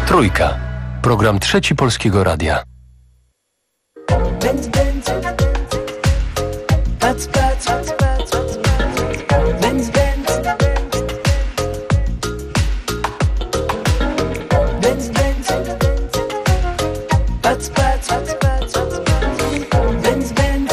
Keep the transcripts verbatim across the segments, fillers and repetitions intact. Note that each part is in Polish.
Trójka. Program Trzeci Polskiego Radia. Benz, Benz, pac, pac, pac, pac, Benz, Benz, Benz, Benz, pac, pac, pac, pac, Benz, Benz.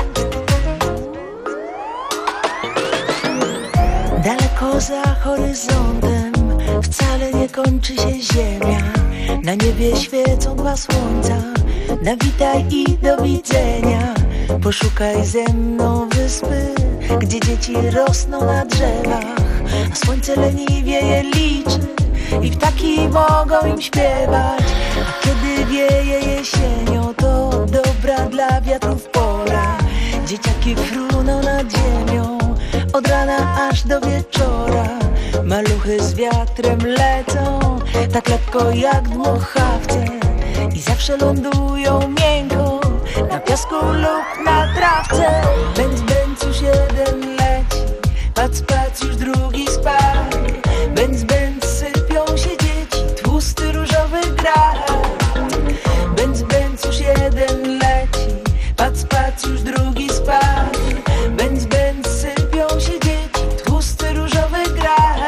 Daleko za horyzontem wcale nie kończy się ziemia. Na niebie świecą dwa słońca. Na witaj i do widzenia. Poszukaj ze mną wyspy, gdzie dzieci rosną na drzewach, a słońce leniwie je liczy i ptaki mogą im śpiewać. A kiedy wieje jesienią, to dobra dla wiatrów pora. Dzieciaki fruną nad ziemią od rana aż do wieczora. Maluchy z wiatrem lecą tak lekko jak dmuchawce i zawsze lądują miękko na piasku lub na trawce. Bęc, bęc, już jeden leci, pac, pac, już drugi spadł. Bęc, bęc, sypią się dzieci, tłusty różowy grat. Bęc, bęc, już jeden leci, pac, pac, już drugi spadł. Bęc, bęc, sypią się dzieci, tłusty różowy grat.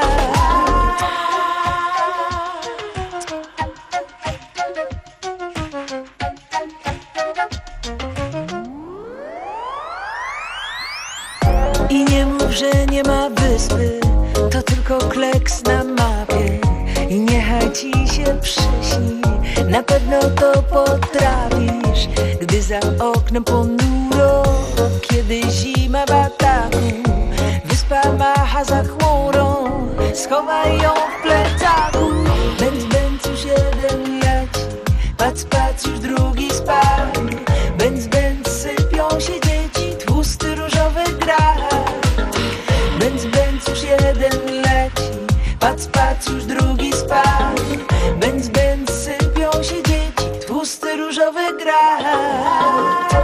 I nie mów, że nie ma wyspy, to tylko kleks na mapie. I niechaj ci się przyśni, na pewno to potrafisz. Gdy za oknem ponuro, kiedy zima w ataku, wyspa macha za chmurą, schowaj ją w plecaku. Bęc, bęc, już jeden leci, pac, pac, już drugi spadł. Bęc, bęc, sypią się dzieci, tłusty różowy grat. Bęc, bęc, już jeden leci, pac, pac, już drugi spadł. Bęc, bęc, sypią się dzieci, tłusty różowy grat.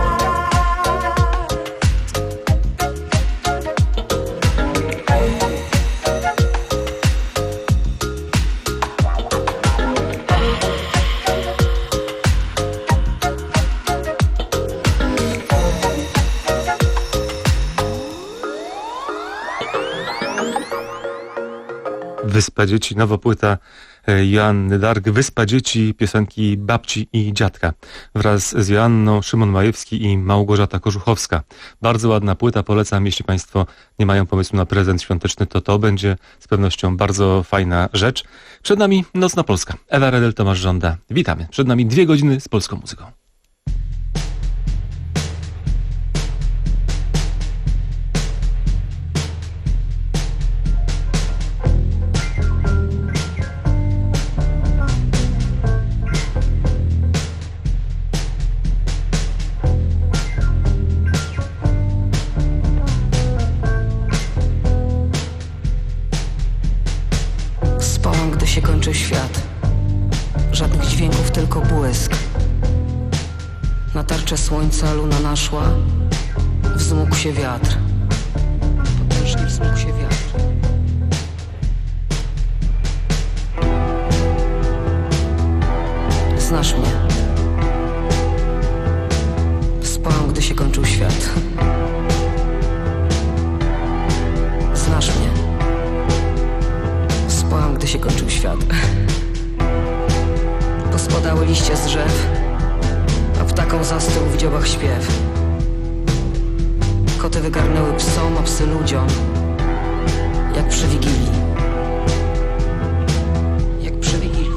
Wyspa Dzieci, nowa płyta Joanny Darg, Wyspa Dzieci, piosenki babci i dziadka. Wraz z Joanną Szymon Majewski i Małgorzata Kożuchowska. Bardzo ładna płyta, polecam, jeśli Państwo nie mają pomysłu na prezent świąteczny, to to będzie z pewnością bardzo fajna rzecz. Przed nami Nocna Polska. Ewa Redel, Tomasz Żąda. Witamy. Przed nami dwie godziny z polską muzyką. Świat. Żadnych dźwięków, tylko błysk. Na tarczę słońca luna naszła. Wzmógł się wiatr. Potężnie wzmógł się wiatr. Znasz mnie. Spałam, gdy się kończył świat. Znasz mnie. Spałam, gdy się kończył świat. Pospadały liście z drzew, a ptakom zastał w dziobach śpiew. Koty wygarnęły psom, a psy ludziom, jak przy Wigilii. Jak przy Wigilii.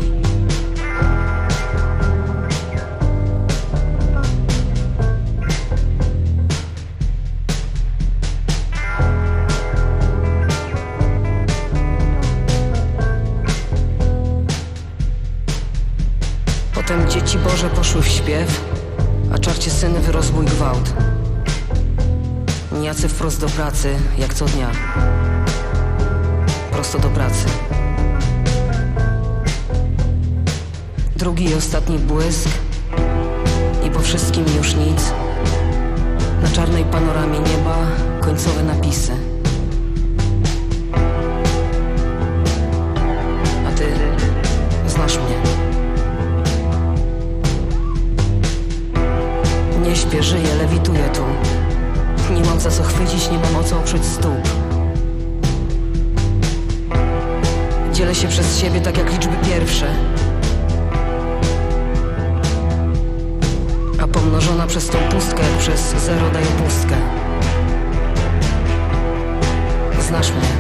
Potem dzieci Boże poszły w śpiew, a czarcie syny wyrosły gwałt. Nijacy wprost do pracy, jak co dnia. Prosto do pracy. Drugi i ostatni błysk i po wszystkim już nic. Na czarnej panoramie nieba końcowe napisy. A ty znasz mnie. Dzielę się przez siebie tak jak liczby pierwsze, a pomnożona przez tą pustkę jak przez zero daje pustkę. Znasz mnie.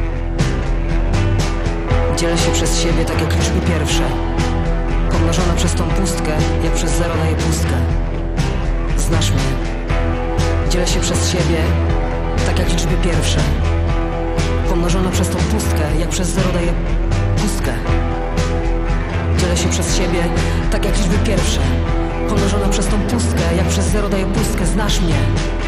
Dzielę się przez siebie tak jak liczby pierwsze, pomnożona przez tą pustkę jak przez zero daje pustkę. Znasz mnie. Dzielę się przez siebie tak jak liczby pierwsze, pomnożona przez tą pustkę jak przez zero daje pustkę. Dzielę się przez siebie tak jak liczby pierwsze, pomnożona przez tą pustkę jak przez zero daje pustkę. Znasz mnie.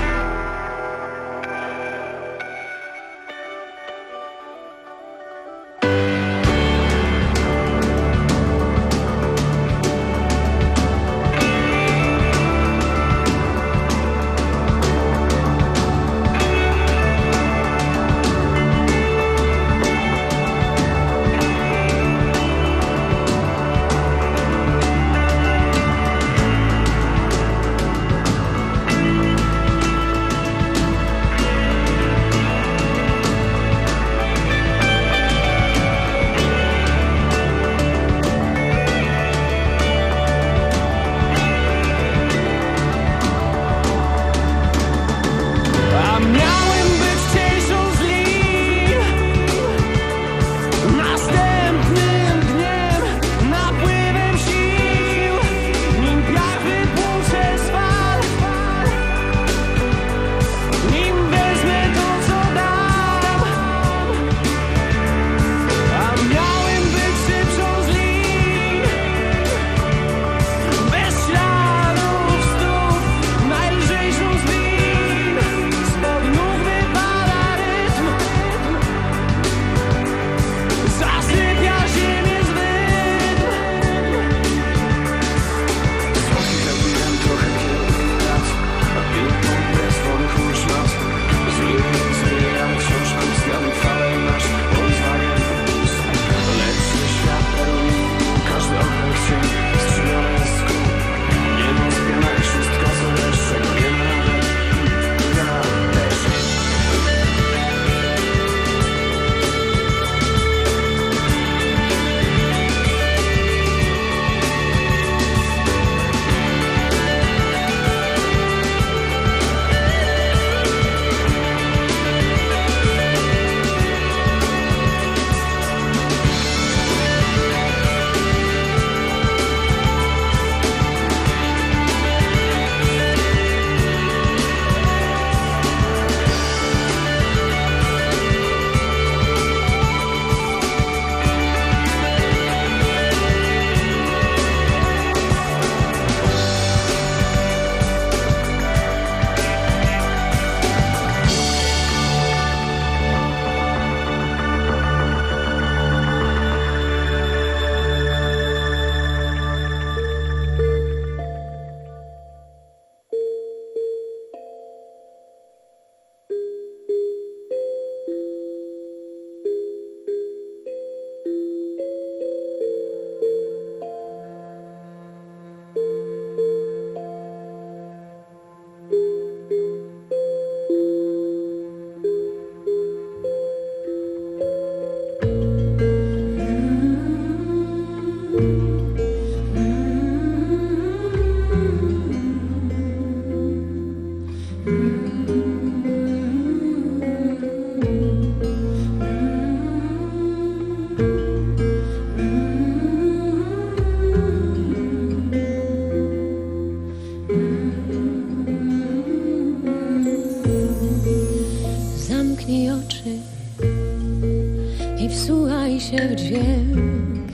się w dźwięk,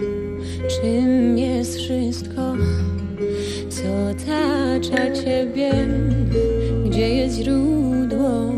czym jest wszystko, co otacza Ciebie, gdzie jest źródło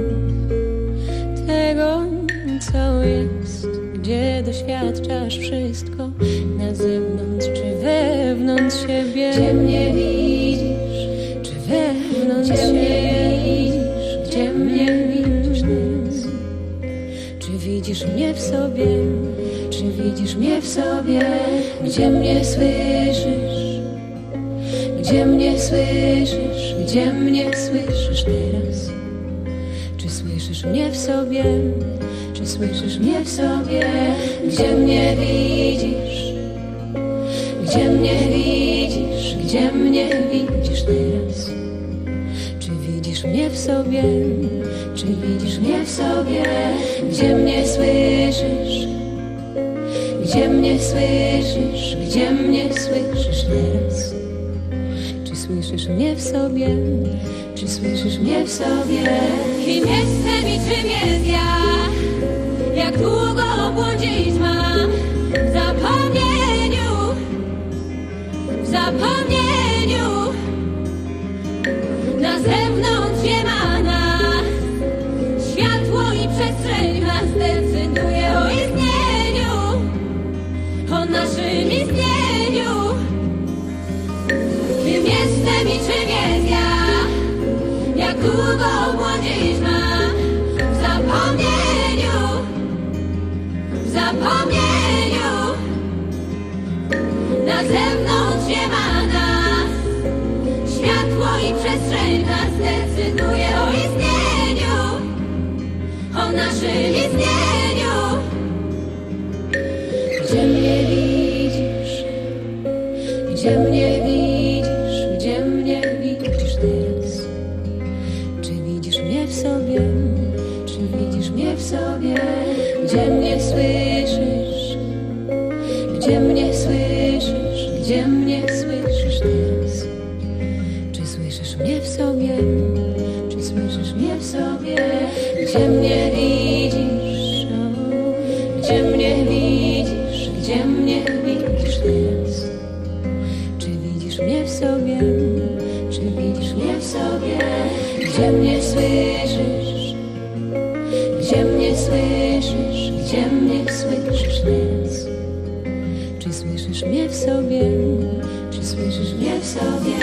tego, co jest, gdzie doświadczasz wszystko, na zewnątrz czy wewnątrz siebie. Gdzie mnie widzisz, czy wewnątrz gdzie siebie widzisz, gdzie mnie widzisz teraz? Czy widzisz mnie w sobie, czy widzisz mnie w sobie? Gdzie mnie słyszysz, gdzie mnie słyszysz, gdzie mnie słyszysz teraz? Czy słyszysz mnie w sobie, czy Czy słyszysz mnie w sobie? Gdzie mnie widzisz? Gdzie mnie widzisz? Gdzie mnie widzisz teraz? Czy widzisz mnie w sobie? Czy widzisz mnie w sobie? Gdzie mnie słyszysz? Gdzie mnie słyszysz? Gdzie mnie słyszysz teraz? Czy słyszysz mnie w sobie? Czy słyszysz mnie w sobie? Kim jestem i czym jest ja? Jak długo błądzić mam? W zapomnieniu, w zapomnieniu. Na zewnątrz ziemana, światło i przestrzeń nas decyduje o istnieniu, o naszym istnieniu. Kim jestem i czym jest ja? Jak długo błądzić mam? W zapomnieniu, w zapomnieniu. Na zewnątrz ziemana, światło i przestrzeń nas decyduje o istnieniu, o naszym istnieniu. Gdzie mnie widzisz? Gdzie mnie widzisz? Gdzie mnie widzisz teraz? Czy widzisz mnie w sobie? Czy widzisz mnie w sobie? Gdzie mnie słyszysz? Gdzie mnie słyszysz? Gdzie mnie słyszysz teraz? Czy słyszysz mnie w sobie? Czy słyszysz mnie w sobie? Gdzie mnie widzisz? Gdzie mnie widzisz? Gdzie mnie widzisz teraz? Czy widzisz mnie w sobie? Czy widzisz mnie w sobie? Gdzie mnie słyszysz? Gdzie mnie słyszysz? Gdzie mnie słyszysz teraz? Czy słyszysz mnie w sobie? Czy słyszysz mnie w sobie?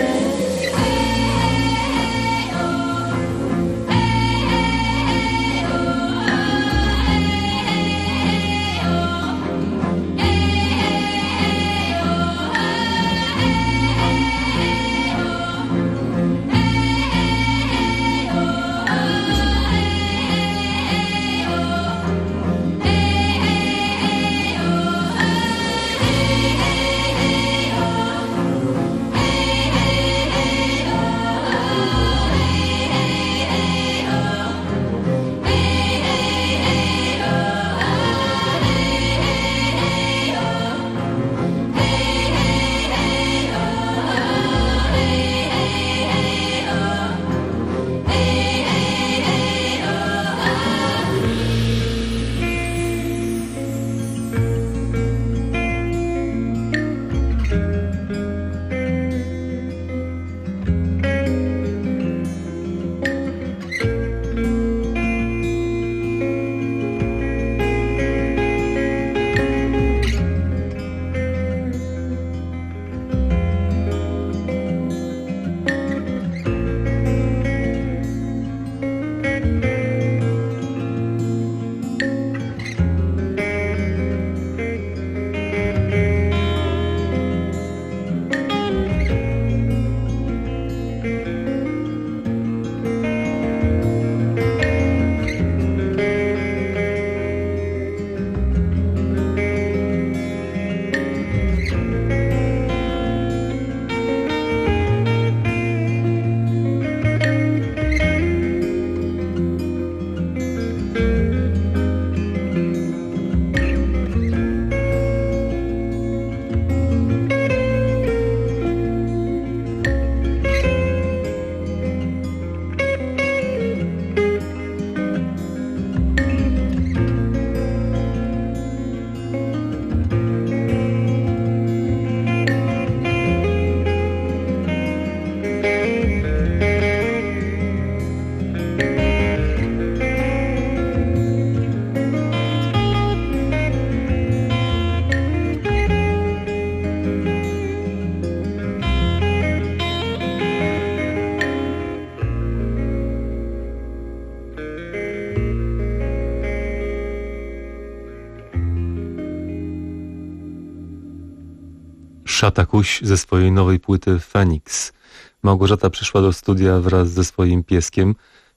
Szata Kuś ze swojej nowej płyty Feniks. Małgorzata przyszła do studia wraz ze swoim pieskiem.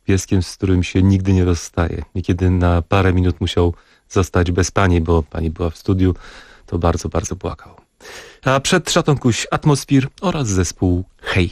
pieskiem, z którym się nigdy nie rozstaje. Niekiedy na parę minut musiał zostać bez pani, bo pani była w studiu, to bardzo, bardzo płakał. A przed Szatą Kuś Atmosphere oraz zespół Hej.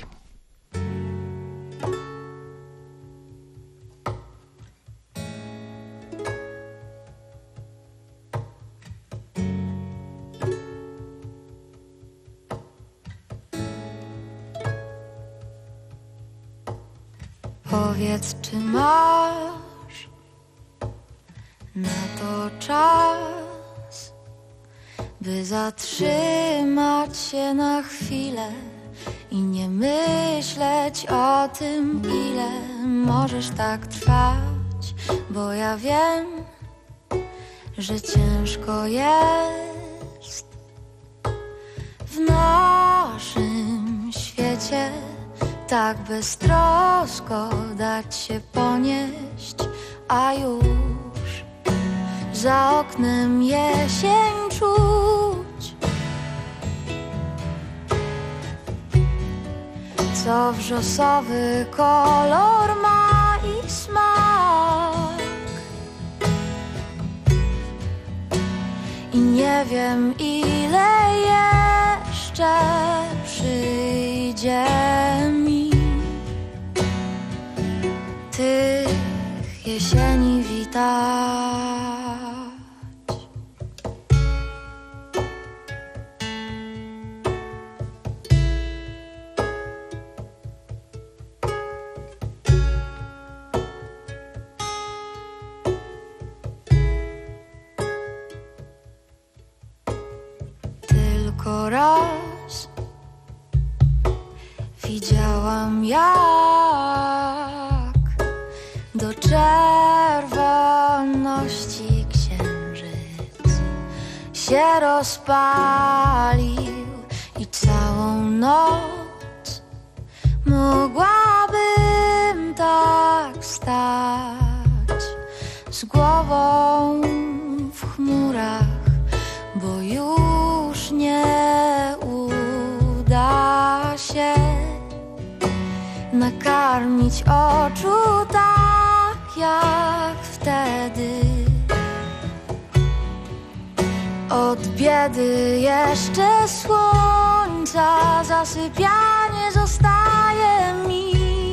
Powiedz, czy masz na to czas, by zatrzymać się na chwilę i nie myśleć o tym, ile możesz tak trwać, bo ja wiem, że ciężko jest w naszym świecie tak beztrosko dać się ponieść, a już za oknem jesień czuć, co wrzosowy kolor ma i smak. I nie wiem, ile jeszcze przyjdzie mi tych jesieni witać. Tylko raz widziałam, jak do czerwoności księżyc się rozpalił i całą noc mogłabym tak stać z głową w chmurach, bo już nie uda się nakarmić oczu tak jak wtedy. Od biedy jeszcze słońca zasypianie zostaje mi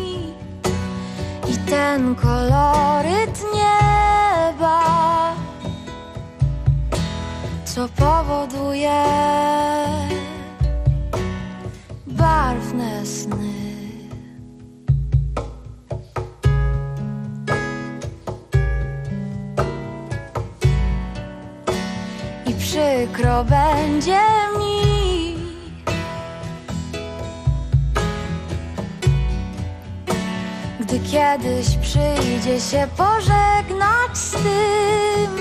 i ten koloryt nieba, co powoduje barwne sny. I przykro będzie mi, gdy kiedyś przyjdzie się pożegnać z tym.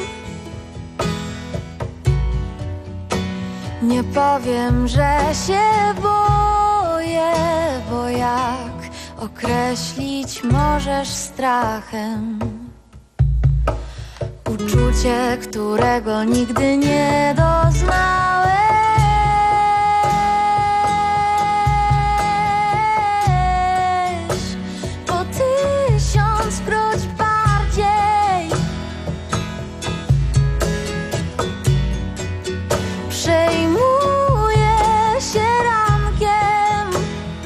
Nie powiem, że się boję, bo jak określić możesz strachem uczucie, którego nigdy nie doznałeś. Po tysiąckroć bardziej przejmuję się rankiem,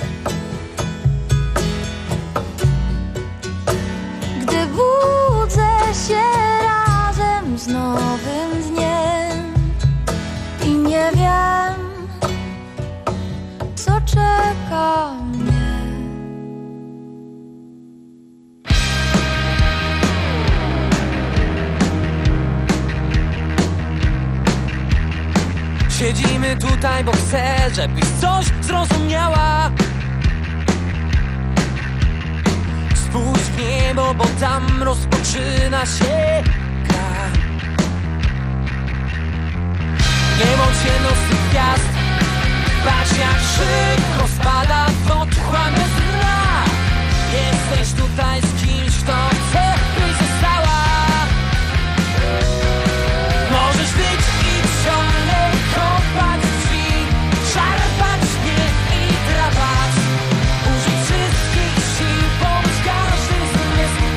gdy budzę się razem z nowym dniem i nie wiem, co czeka mnie. Siedzimy tutaj, bo chcę, żebyś coś zrozumiała. Spójrz w niebo, bo tam rozpoczyna się gra. Nie bądź jedną z tych gwiazd, patrz jak szybko spada w otchłanie dna. Jesteś tutaj z kimś, kto chce, byś została. Możesz być i ciągle kopać drzwi, szarpać mnie i drapać, użyć wszystkich sił, pomóc każdym zmysł,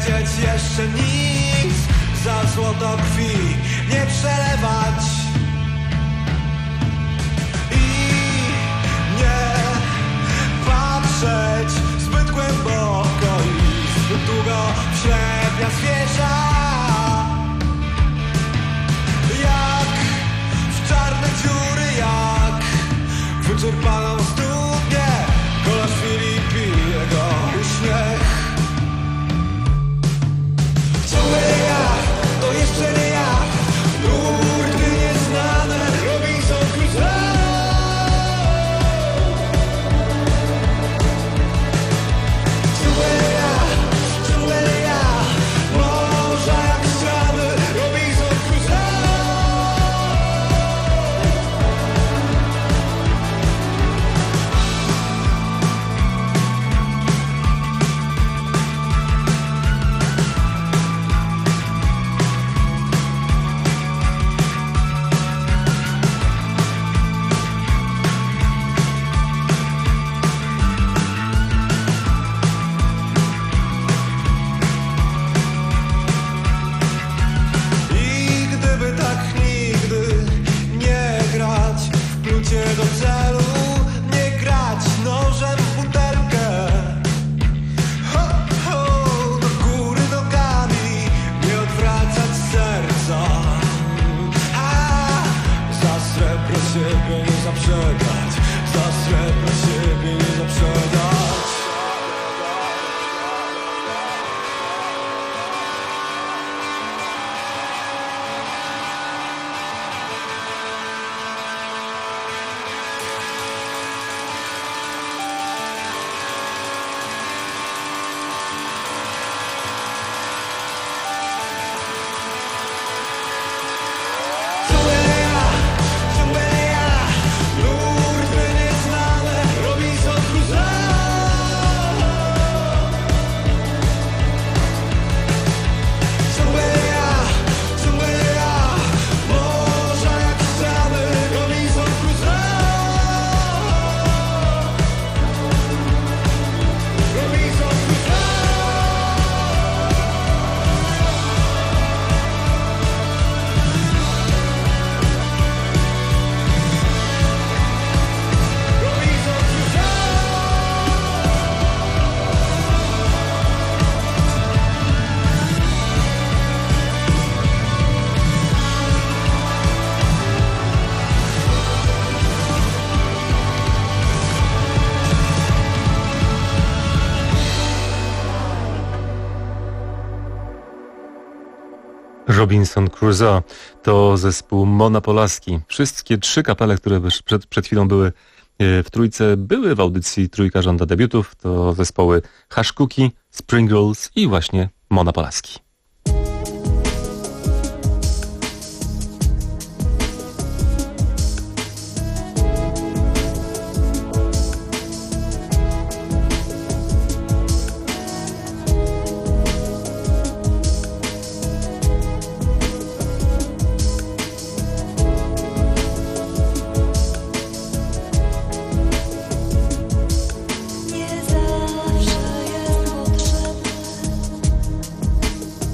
powiedzieć jeszcze nic, za złoto krwi nie przelewać i nie patrzeć zbyt głęboko i zbyt długo w ślepia zwierza. Jak w czarne dziury, jak wyczerpaną studnię, kolarz Filip pije go uśmiech. Ciągle ja, to jeszcze nie ja, nurty nieznane, Robinson Crusoe. Ciągle ja, ciągle ja, morza jak ściany, Robinson Crusoe. I gdyby tak nigdy nie grać w klucie do celu, nie grać nożem w butelkę, ho, ho, do góry nogami, nie odwracać serca, a za srebro siebie nie zaprzedać, za srebro siebie nie zaprzedać. Ciągle ja, ciągle ja, nurty nieznane, Robinson Crusoe. Ciągle ja, ciągle ja, morza jak ściany, Robinson Crusoe. Robinson Crusoe. Robinson Crusoe. Robinson Crusoe to zespół Mona Polaski. Wszystkie trzy kapele, które przed, przed chwilą były w trójce, były w audycji Trójka żąda debiutów. To zespoły Hush Cookie, Spring Rolls i właśnie Mona Polaski. Nie zawsze jest potrzebne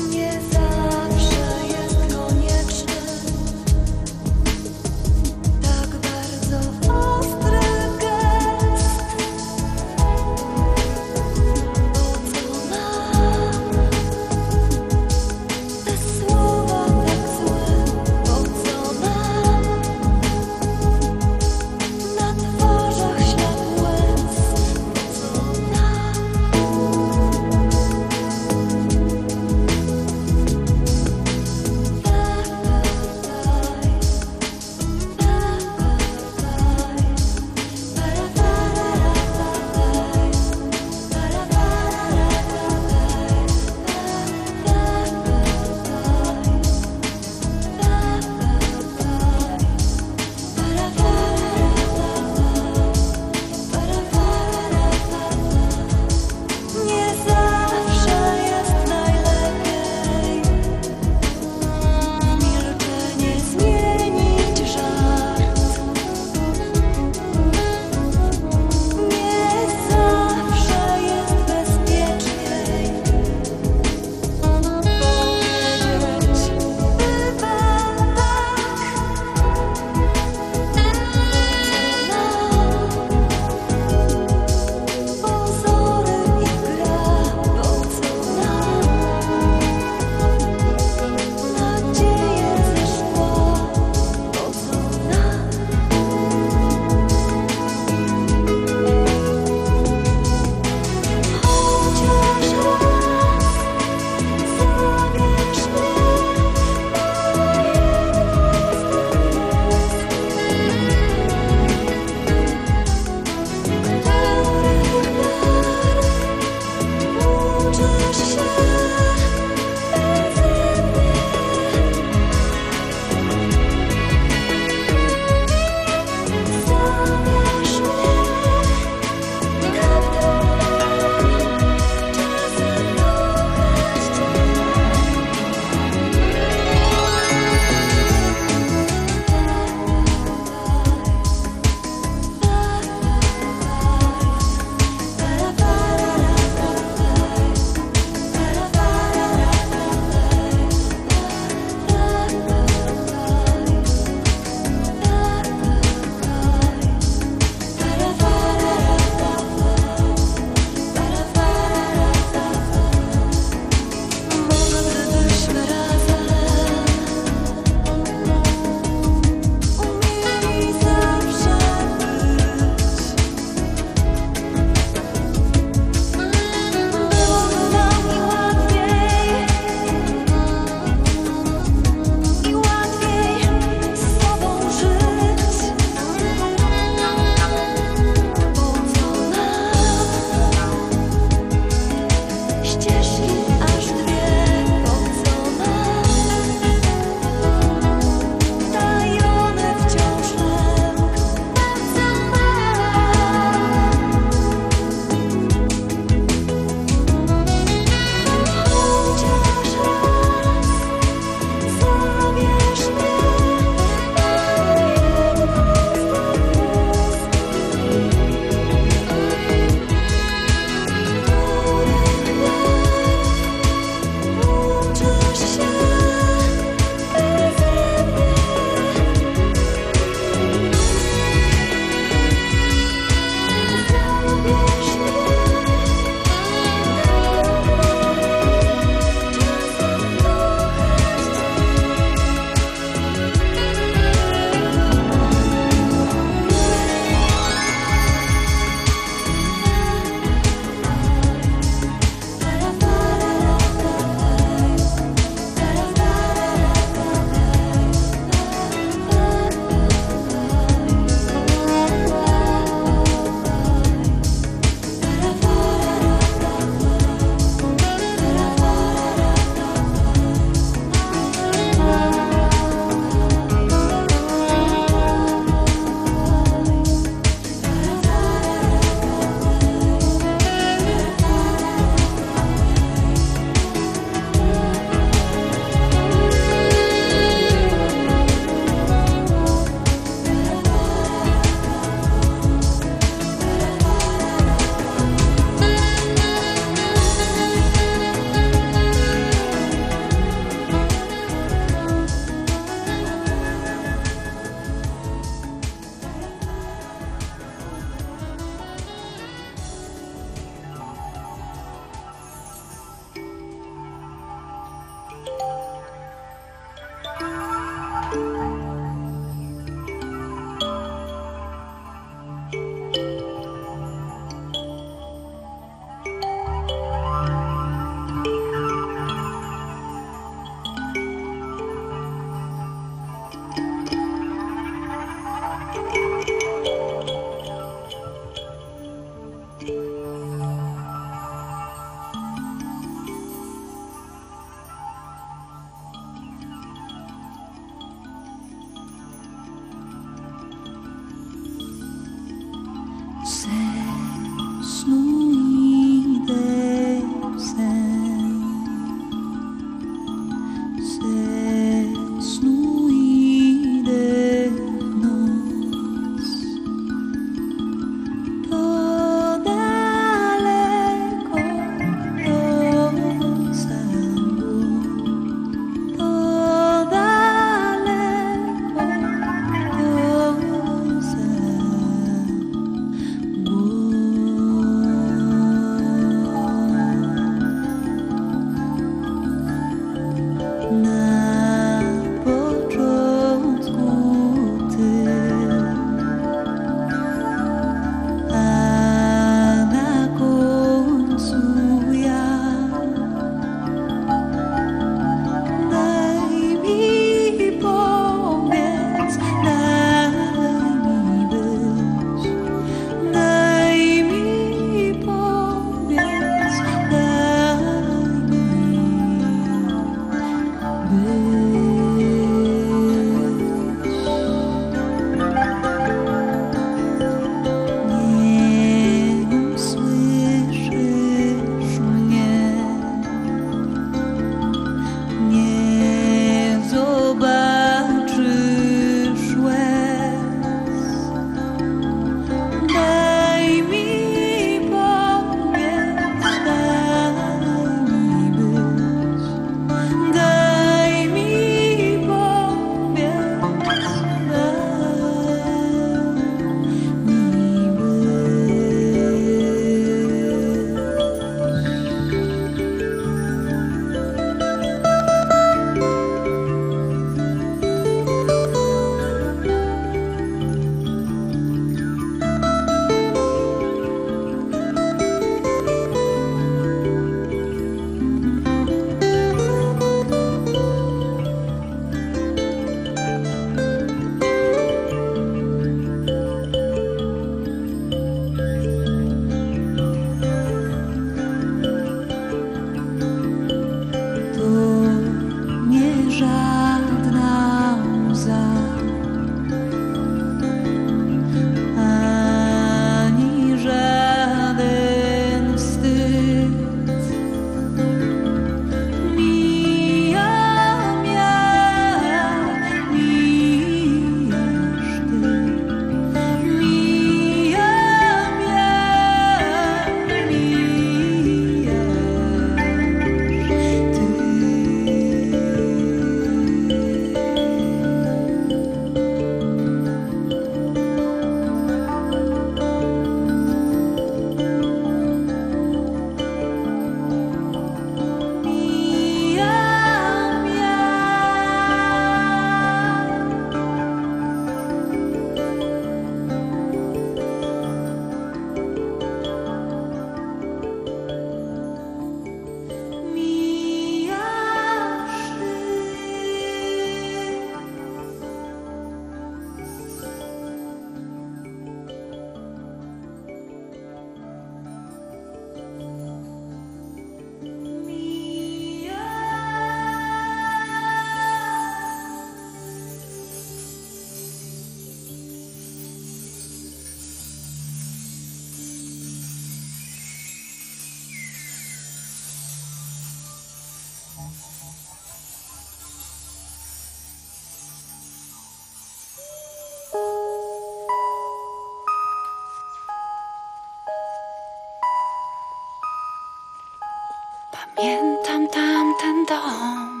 Pamiętam tamten dom,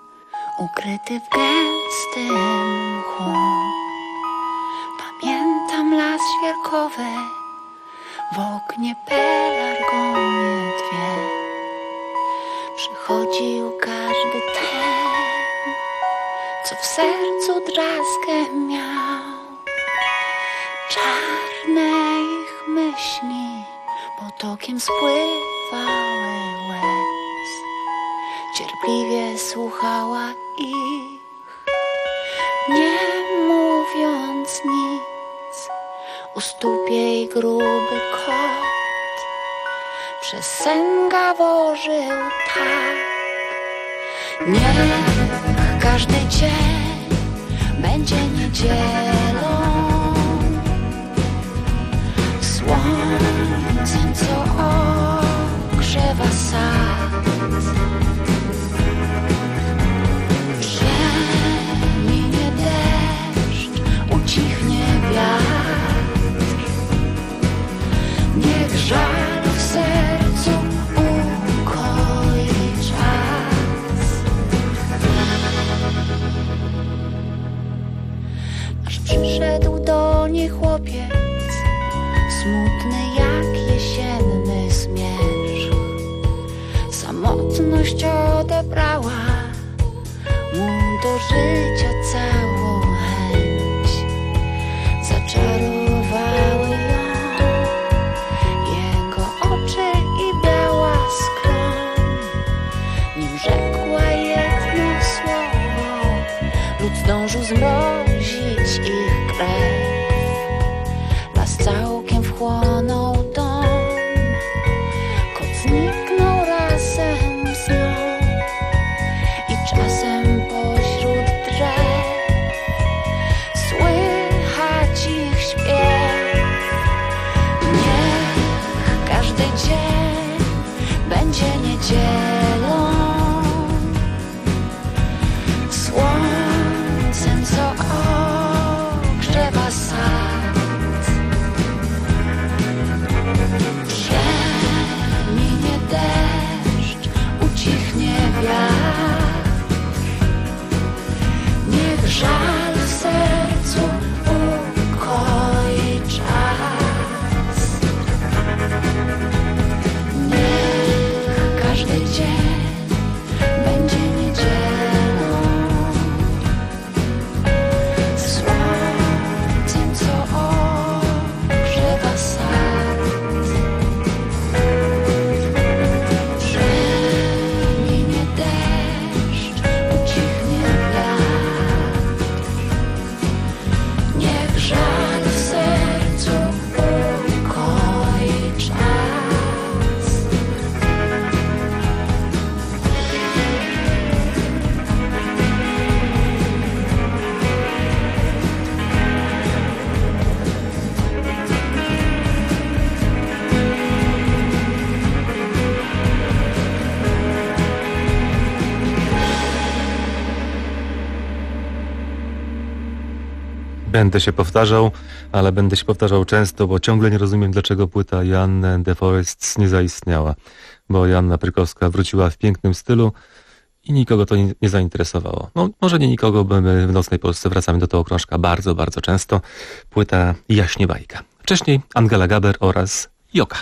ukryty w gęstym mchu. Pamiętam las świerkowy, w oknie pelargonie dwie. Przychodził każdy ten, co w sercu drazgę miał. Czarne ich myśli potokiem spływały łez. Cierpliwie słuchała ich, nie mówiąc nic. U stóp jej gruby kot przez sen gaworzył tak. Niech każdy dzień będzie niedzielą. Słońce sad. Przeminie deszcz, ucichnie wiatr. Niech żal w sercu ukoi czas. Aż przyszedł do niej chłopiec, smutny jak jesienny zmierzch. Samotność odebrała mu do życia całą chęć. Zaczarowały ją jego oczy i biała skroń. Nim rzekła jedno słowo, lud zdążył zmrozić ich krew. Las całkiem wchłonął dom, kot zniknął razem z nią. I czasem pośród drzew słychać ich śpiew. Niech każdy dzień będzie niedzielą, słońcem, co ogrzewa sad. Przeminie deszcz, ucichnie wiatr. Niech żal w sercu ukoi czas. Niech każdy dzień będzie niedzielą, słońcem, co ogrzewa sad. Przeminie deszcz, ucichnie wiatr. Niech żal w sercu ukoi czas. Będę się powtarzał, ale będę się powtarzał często, bo ciągle nie rozumiem, dlaczego płyta Joanny and the Forests nie zaistniała. Bo Joanna Prykowska wróciła w pięknym stylu i nikogo to nie, nie zainteresowało. No, może nie nikogo, bo my w Nocnej Polsce wracamy do tego krążka bardzo, bardzo często. Płyta Jaśnie bajka. Wcześniej Angela Gaber oraz Joka.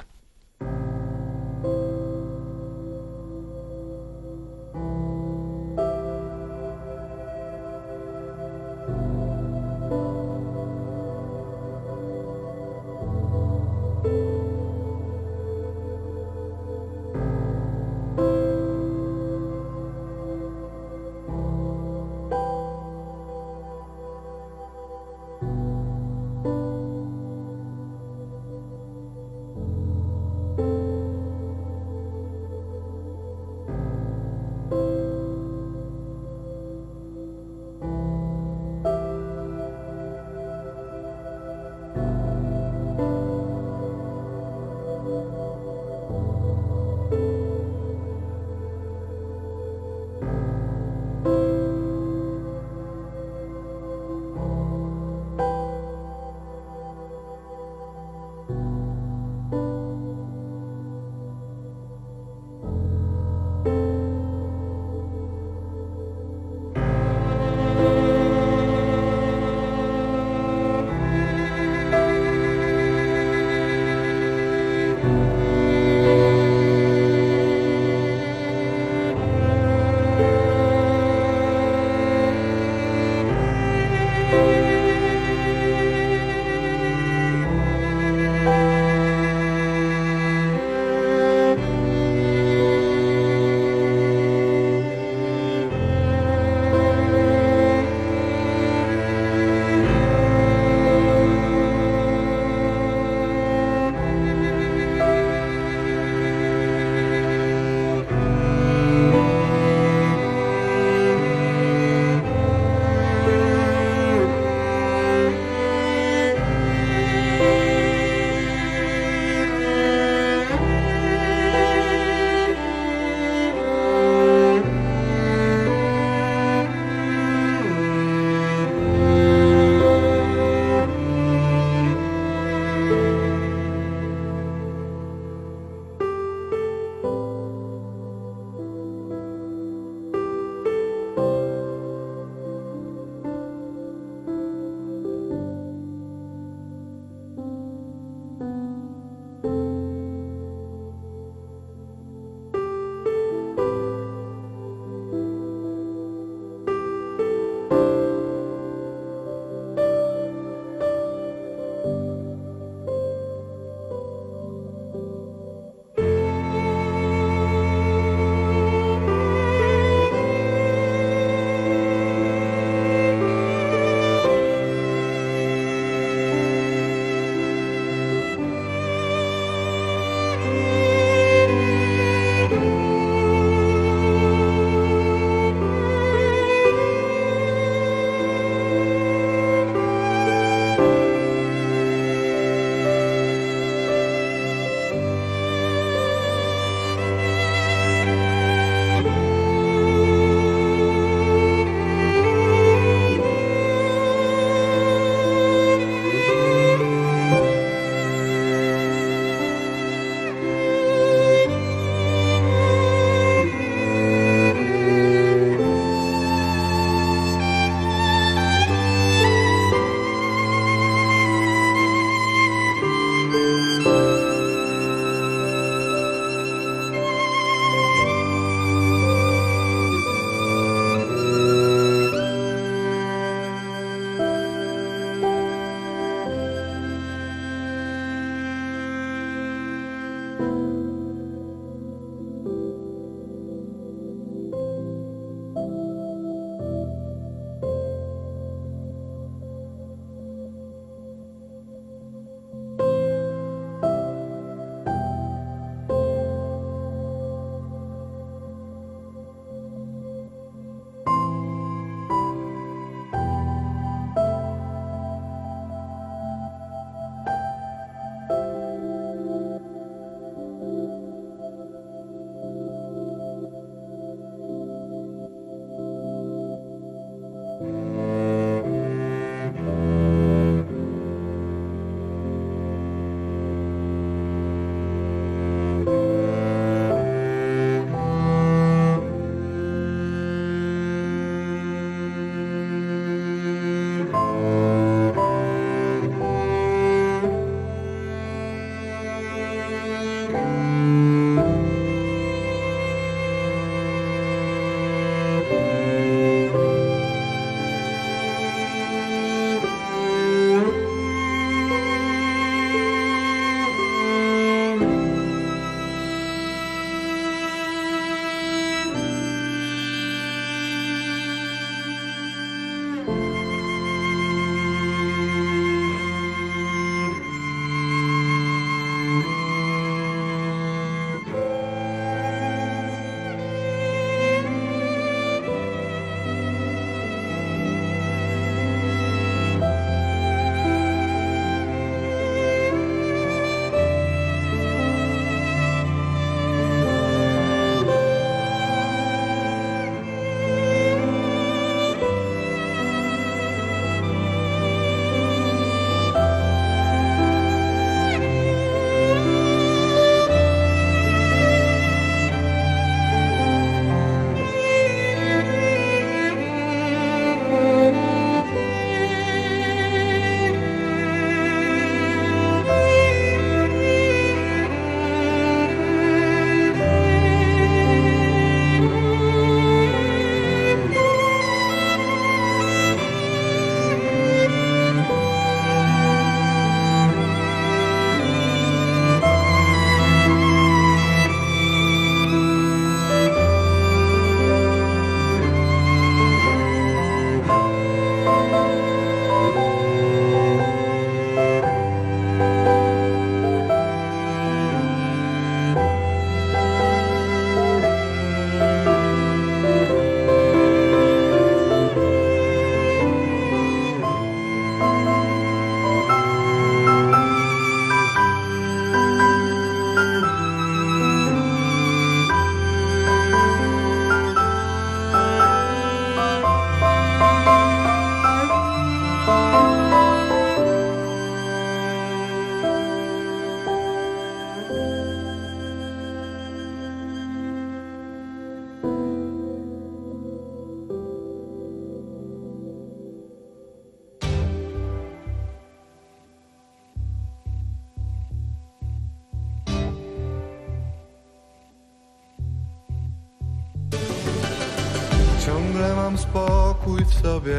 ciągle mam spokój w sobie,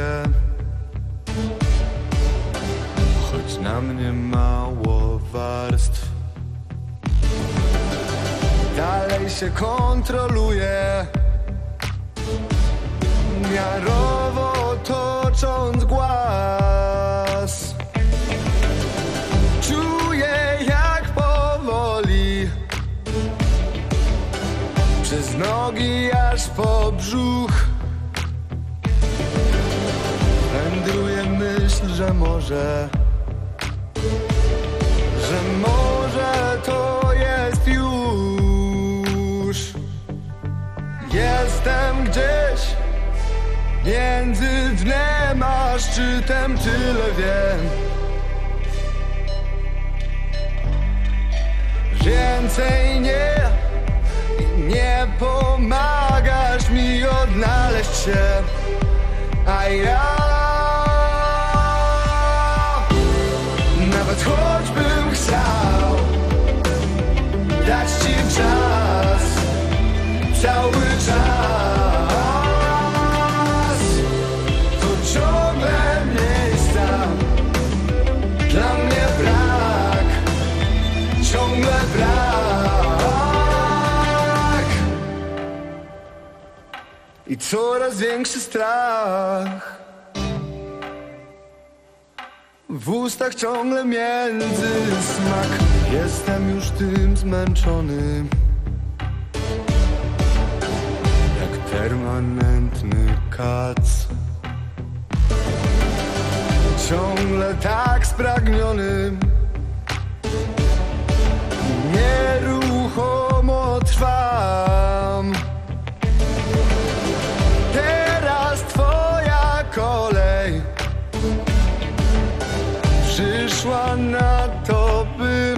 choć na mnie mało warstw. Dalej się kontroluję, miarowo tocząc głaz. Czuję, jak powoli przez nogi aż po brzuch wędruje myśl, że może, że może to jest już. Jestem gdzieś między dnem a szczytem, tyle wiem. Więcej nie, nie pomagasz mi odnaleźć się, a ja nawet choćbym chciał dać ci czas, cały czas, to ciągle miejsca dla mnie brak, ciągle brak i coraz większy strach. W ustach ciągle między smak. Jestem już tym zmęczony, jak permanentny kac. Ciągle tak spragniony, nieruchomo trwam. Teraz twoja kolej przyszła na to, by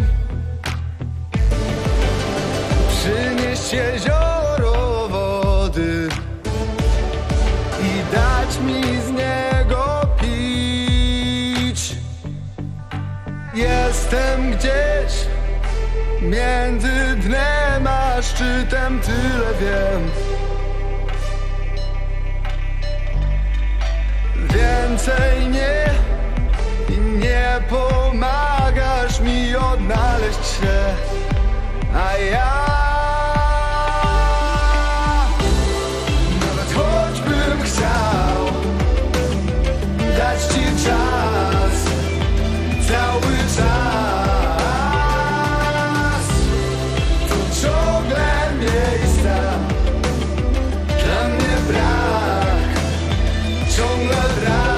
przynieść jezioro wody i dać mi z niego pić. Jestem gdzieś między dnem a szczytem, tyle wiem. Więcej nie, i nie pomagasz mi odnaleźć się, a ja nawet choćbym chciał dać ci czas, cały czas, to ciągle miejsca dla mnie brak, ciągle brak.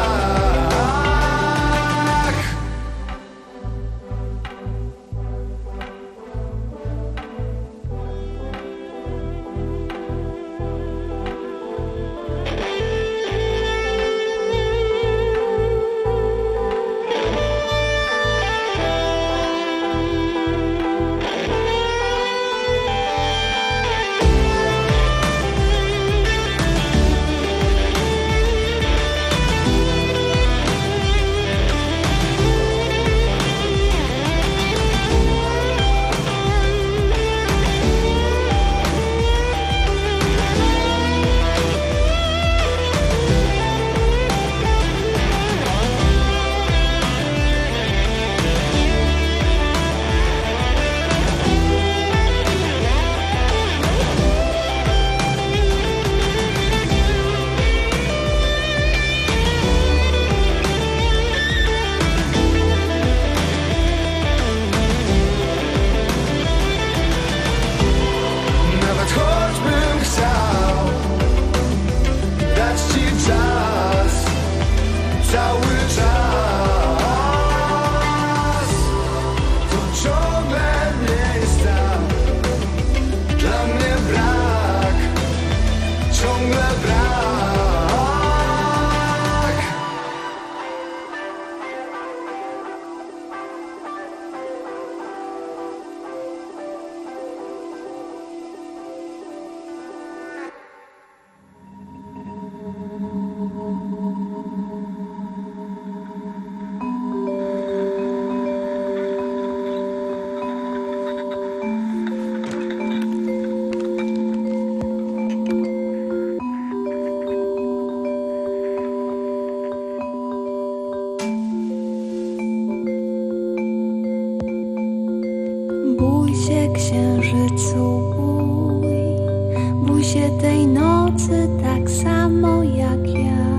Bój się księżycu, bój, bój się tej nocy tak samo jak ja.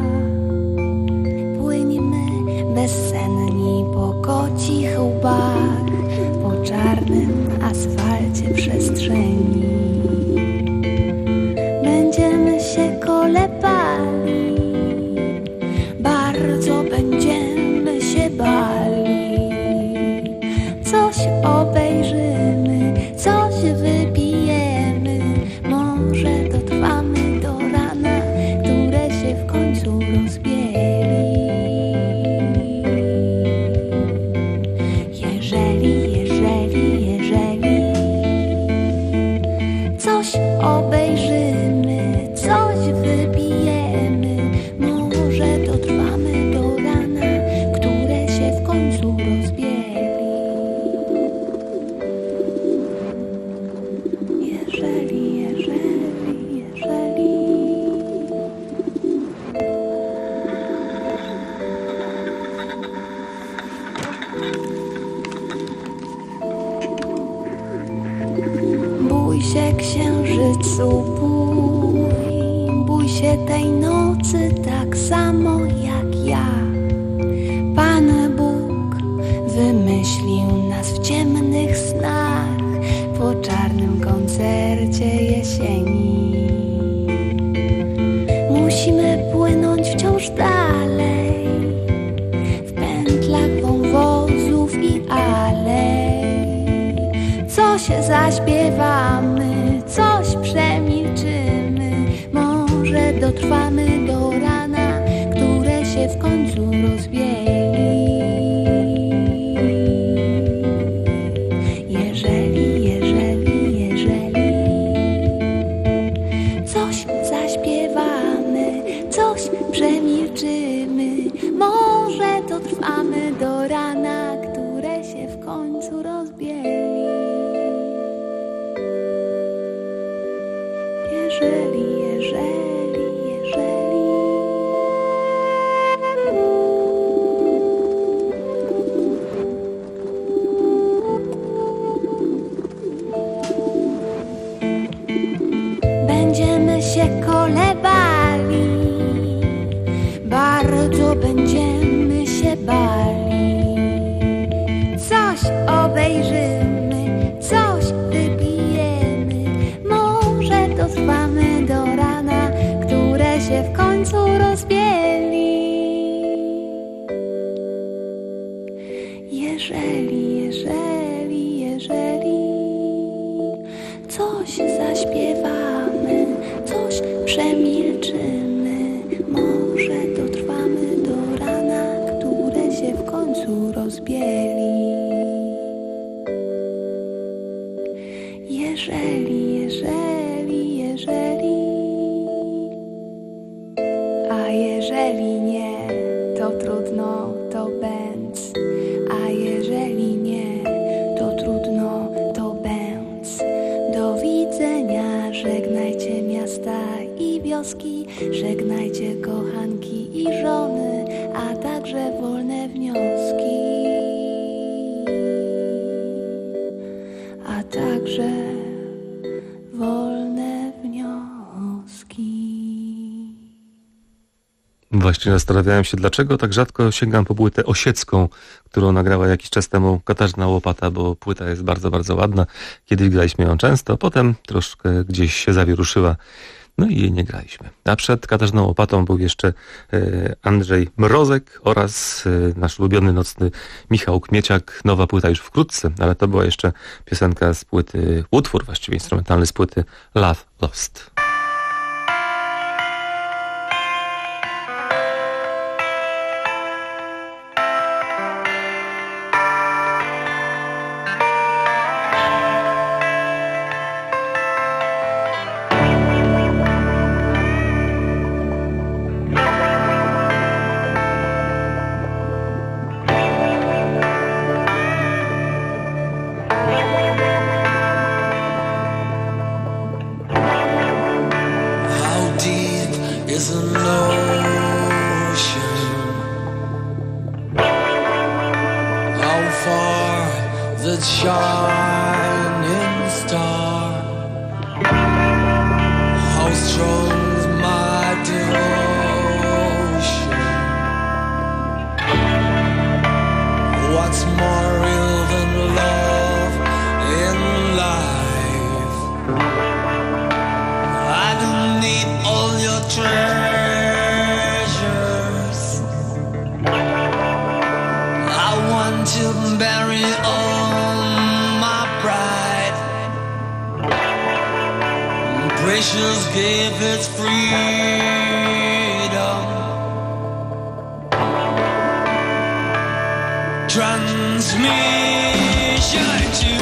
Płyńmy bezsenni po kocich łbach, po czarnym asfalcie przestrzeni. Będziemy się kolebali, bardzo będziemy się bali. Coś obejrzymy, coś wypijemy, może dotrwamy do rana, które się w końcu rozbieli. Jeżeli, jeżeli, jeżeli coś obejrzymy, coś wypijemy, może dotrwamy do rana, które się w końcu rozbieli. Jeżeli, jeżeli, jeżeli bój się księżycu, bój, bój się tej nocy tak samo jak ja. Pan Bóg wymyślił nas w ciemnych snach, po czarnym koncercie jesieni. Musimy płynąć wciąż dalej, w pętlach wąwozów i alej. Coś zaśpiewamy, coś przemilczymy, może dotrwamy do rana, które się w końcu rozbieli. Jeżeli, jeżeli, jeżeli coś zaśpiewamy, coś przemilczymy, może dotrwamy do rana, które się w końcu rozbieli. Jeżeli, jeżeli, jeżeli będziemy się kolebali, bardzo będziemy się bali. Coś obejrzymy, coś wypijemy, może dotrwamy do rana, które się w końcu rozbieli. Jeżeli, jeżeli, jeżeli coś zaśpiewamy, coś przemilczymy, może dotrwamy do rana, które się w końcu rozbieli. Jeżeli, jeżeli, jeżeli a jeżeli nie, to trudno, to bęc. A jeżeli nie, to trudno, to bęc. Do widzenia, żegnajcie miasta i wioski, żegnajcie kochanki i żony, a także wolne wnioski, a także wolne wnioski. Właśnie zastanawiałem się, dlaczego tak rzadko sięgam po płytę osiecką, którą nagrała jakiś czas temu Katarzyna Łopata, bo płyta jest bardzo, bardzo ładna. Kiedyś graliśmy ją często, potem troszkę gdzieś się zawieruszyła, no i jej nie graliśmy. A przed Katarzyną Łopatą był jeszcze Andrzej Mrozek oraz nasz ulubiony nocny Michał Kmieciak. Nowa płyta już wkrótce, ale to była jeszcze piosenka z płyty, utwór właściwie instrumentalny z płyty Love Lost. the child star. How strong is my devotion? What's more real than love in life? I don't need all your treasures. I want to bury all my pride. Precious gave its freedom. Transmission to